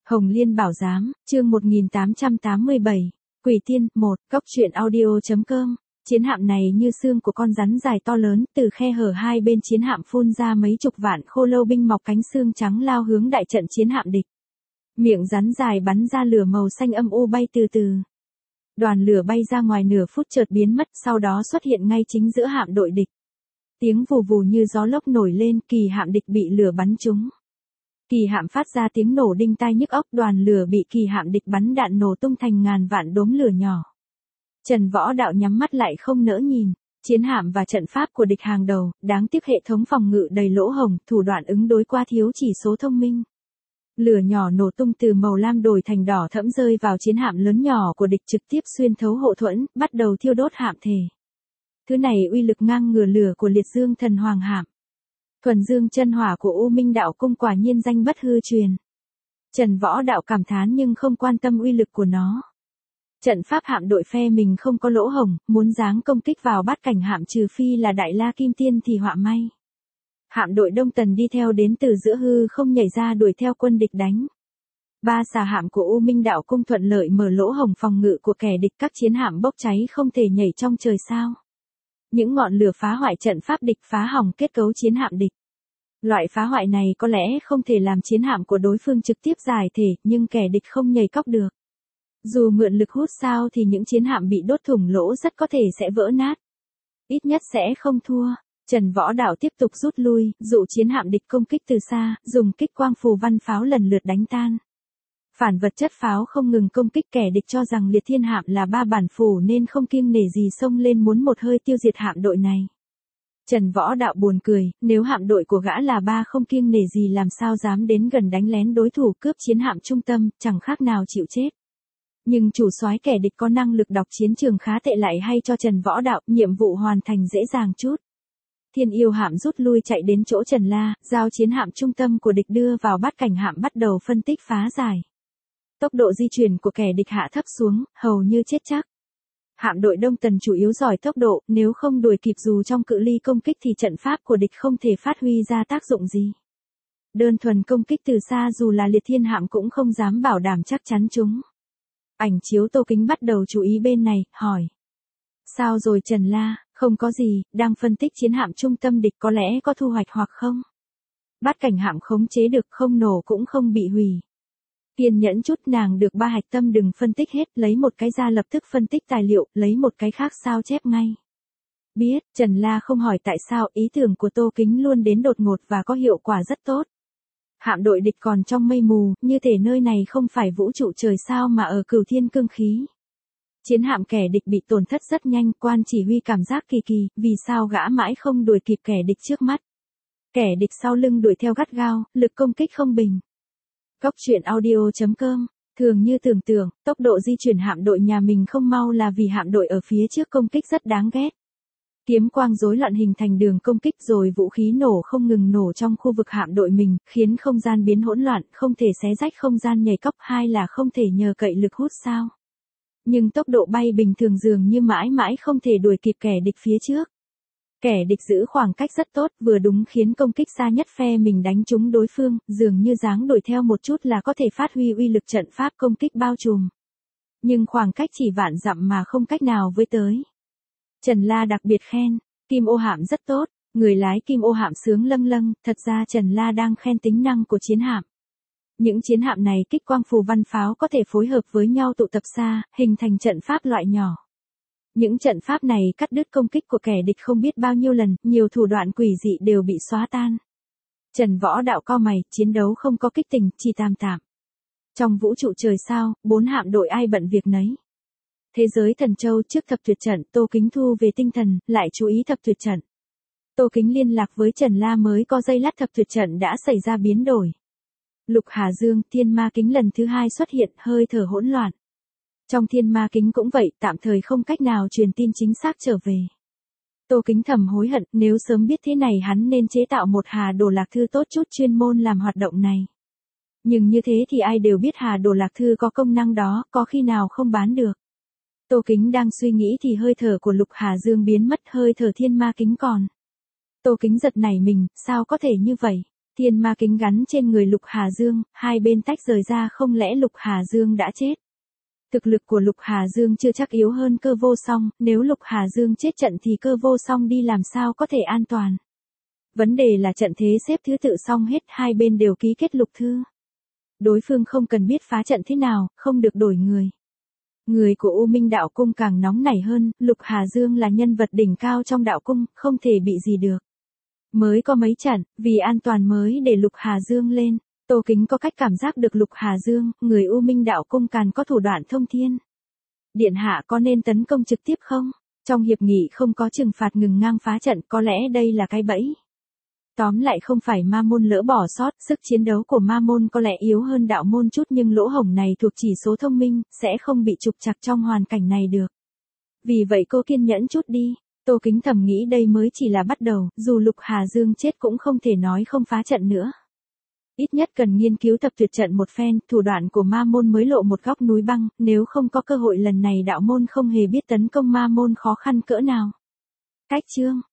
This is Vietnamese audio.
Hồng Liên Bảo Giám, chương 1887, Quỷ Tiên, 1, Cốc truyện audio.com. Chiến hạm này như xương của con rắn dài to lớn, từ khe hở hai bên chiến hạm phun ra mấy chục vạn khô lâu binh mọc cánh xương trắng lao hướng đại trận chiến hạm địch. Miệng rắn dài bắn ra lửa màu xanh âm u bay từ từ. Đoàn lửa bay ra ngoài nửa phút chợt biến mất, sau đó xuất hiện ngay chính giữa hạm đội địch. Tiếng vù vù như gió lốc nổi lên, kỳ hạm địch bị lửa bắn trúng. Kỳ hạm phát ra tiếng nổ đinh tai nhức óc, đoàn lửa bị kỳ hạm địch bắn đạn nổ tung thành ngàn vạn đốm lửa nhỏ. Trần Võ Đạo nhắm mắt lại không nỡ nhìn, chiến hạm và trận pháp của địch hàng đầu, đáng tiếc hệ thống phòng ngự đầy lỗ hổng, thủ đoạn ứng đối qua thiếu chỉ số thông minh. Lửa nhỏ nổ tung từ màu lam đổi thành đỏ thẫm rơi vào chiến hạm lớn nhỏ của địch, trực tiếp xuyên thấu hộ thuẫn, bắt đầu thiêu đốt hạm thể. Thứ này uy lực ngang ngửa lửa của Liệt Dương Thần Hoàng hạm. Thuần dương chân hỏa của U Minh Đạo Cung quả nhiên danh bất hư truyền. Trần Võ Đạo cảm thán nhưng không quan tâm uy lực của nó. Trận pháp hạm đội phe mình không có lỗ hổng, muốn giáng công kích vào bát cảnh hạm trừ phi là Đại La Kim Tiên thì họa may. Hạm đội Đông Tần đi theo đến từ giữa hư không nhảy ra đuổi theo quân địch đánh. Ba xà hạm của U Minh Đạo Cung thuận lợi mở lỗ hổng phòng ngự của kẻ địch, các chiến hạm bốc cháy không thể nhảy trong trời sao. Những ngọn lửa phá hoại trận pháp địch, phá hỏng kết cấu chiến hạm địch. Loại phá hoại này có lẽ không thể làm chiến hạm của đối phương trực tiếp giải thể, nhưng kẻ địch không nhảy cóc được. Dù mượn lực hút sao thì những chiến hạm bị đốt thủng lỗ rất có thể sẽ vỡ nát. Ít nhất sẽ không thua. Trần Võ Đạo tiếp tục rút lui, dụ chiến hạm địch công kích từ xa, dùng kích quang phù văn pháo lần lượt đánh tan. Phản vật chất pháo không ngừng công kích, kẻ địch cho rằng Liệt Thiên hạm là ba bản phù nên không kiêng nể gì xông lên muốn một hơi tiêu diệt hạm đội này. Trần Võ Đạo buồn cười, nếu hạm đội của gã là ba không kiêng nể gì làm sao dám đến gần đánh lén đối thủ, cướp chiến hạm trung tâm, chẳng khác nào chịu chết. Nhưng chủ soái kẻ địch có năng lực đọc chiến trường khá tệ lại hay cho Trần Võ Đạo, nhiệm vụ hoàn thành dễ dàng chút. Thiên Yêu hạm rút lui chạy đến chỗ Trần La, giao chiến hạm trung tâm của địch đưa vào bát cảnh hạm, bắt đầu phân tích phá giải. Tốc độ di chuyển của kẻ địch hạ thấp xuống, hầu như chết chắc. Hạm đội Đông Tần chủ yếu giỏi tốc độ, nếu không đuổi kịp dù trong cự ly công kích thì trận pháp của địch không thể phát huy ra tác dụng gì. Đơn thuần công kích từ xa dù là Liệt Thiên hạm cũng không dám bảo đảm chắc chắn chúng. Ảnh chiếu Tô Kính bắt đầu chú ý bên này, hỏi. Sao rồi Trần La? Không có gì, đang phân tích chiến hạm trung tâm địch có lẽ có thu hoạch hoặc không. Bát cảnh hạm khống chế được, không nổ cũng không bị hủy. Kiên nhẫn chút, nàng được ba hạch tâm, đừng phân tích hết, lấy một cái ra lập tức phân tích tài liệu, lấy một cái khác sao chép ngay. Biết, Trần La không hỏi tại sao, ý tưởng của Tô Kính luôn đến đột ngột và có hiệu quả rất tốt. Hạm đội địch còn trong mây mù, như thể nơi này không phải vũ trụ trời sao mà ở Cửu Thiên Cương Khí. Chiến hạm kẻ địch bị tổn thất rất nhanh, quan chỉ huy cảm giác kỳ kỳ, vì sao gã mãi không đuổi kịp kẻ địch trước mắt. Kẻ địch sau lưng đuổi theo gắt gao, lực công kích không bình. Cốc truyện audio.com, thường như tưởng tượng, tốc độ di chuyển hạm đội nhà mình không mau là vì hạm đội ở phía trước công kích rất đáng ghét. Kiếm quang rối loạn hình thành đường công kích, rồi vũ khí nổ không ngừng nổ trong khu vực hạm đội mình, khiến không gian biến hỗn loạn, không thể xé rách không gian nhảy cóc, hay là không thể nhờ cậy lực hút sao. Nhưng tốc độ bay bình thường dường như mãi mãi không thể đuổi kịp kẻ địch phía trước. Kẻ địch giữ khoảng cách rất tốt, vừa đúng khiến công kích xa nhất phe mình đánh trúng đối phương, dường như dáng đuổi theo một chút là có thể phát huy uy lực trận pháp công kích bao trùm. Nhưng khoảng cách chỉ vạn dặm mà không cách nào với tới. Trần La đặc biệt khen, Kim Ô hạm rất tốt, người lái Kim Ô hạm sướng lâng lâng, thật ra Trần La đang khen tính năng của chiến hạm. Những chiến hạm này kích quang phù văn pháo có thể phối hợp với nhau tụ tập xa, hình thành trận pháp loại nhỏ. Những trận pháp này cắt đứt công kích của kẻ địch không biết bao nhiêu lần, nhiều thủ đoạn quỷ dị đều bị xóa tan. Trần Võ Đạo cau mày, chiến đấu không có kích tình, chỉ tạm tạm. Trong vũ trụ trời sao, 4 hạm đội ai bận việc nấy. Thế giới Thần Châu trước thập tuyệt trận, Tô Kính thu về tinh thần, lại chú ý thập tuyệt trận. Tô Kính liên lạc với Trần La mới có giây lát thập tuyệt trận đã xảy ra biến đổi. Lục Hà Dương, thiên ma kính lần thứ 2 xuất hiện, hơi thở hỗn loạn. Trong thiên ma kính cũng vậy, tạm thời không cách nào truyền tin chính xác trở về. Tô Kính thầm hối hận, nếu sớm biết thế này hắn nên chế tạo một Hà Đồ Lạc Thư tốt chút chuyên môn làm hoạt động này. Nhưng như thế thì ai đều biết Hà Đồ Lạc Thư có công năng đó, có khi nào không bán được. Tô Kính đang suy nghĩ thì hơi thở của Lục Hà Dương biến mất, hơi thở thiên ma kính còn. Tô Kính giật nảy mình, sao có thể như vậy? Thiên ma kính gắn trên người Lục Hà Dương, hai bên tách rời ra, không lẽ Lục Hà Dương đã chết? Thực lực của Lục Hà Dương chưa chắc yếu hơn Cơ Vô Song, nếu Lục Hà Dương chết trận thì Cơ Vô Song đi làm sao có thể an toàn. Vấn đề là trận thế xếp thứ tự xong hết, hai bên đều ký kết lục thư. Đối phương không cần biết phá trận thế nào, không được đổi người. Người của U Minh Đạo Cung càng nóng nảy hơn, Lục Hà Dương là nhân vật đỉnh cao trong đạo cung, không thể bị gì được. Mới có mấy trận, vì an toàn mới để Lục Hà Dương lên. Tô Kính có cách cảm giác được Lục Hà Dương, người U Minh Đạo Cung càng có thủ đoạn thông thiên. Điện hạ có nên tấn công trực tiếp không? Trong hiệp nghị không có trừng phạt ngừng ngang phá trận, có lẽ đây là cái bẫy. Tóm lại không phải ma môn lỡ bỏ sót, sức chiến đấu của ma môn có lẽ yếu hơn đạo môn chút nhưng lỗ hổng này thuộc chỉ số thông minh, sẽ không bị trục trặc trong hoàn cảnh này được. Vì vậy cô kiên nhẫn chút đi. Tô Kính thầm nghĩ đây mới chỉ là bắt đầu, dù Lục Hà Dương chết cũng không thể nói không phá trận nữa. Ít nhất cần nghiên cứu tập tuyệt trận một phen, thủ đoạn của ma môn mới lộ một góc núi băng, nếu không có cơ hội lần này đạo môn không hề biết tấn công ma môn khó khăn cỡ nào. Cách chương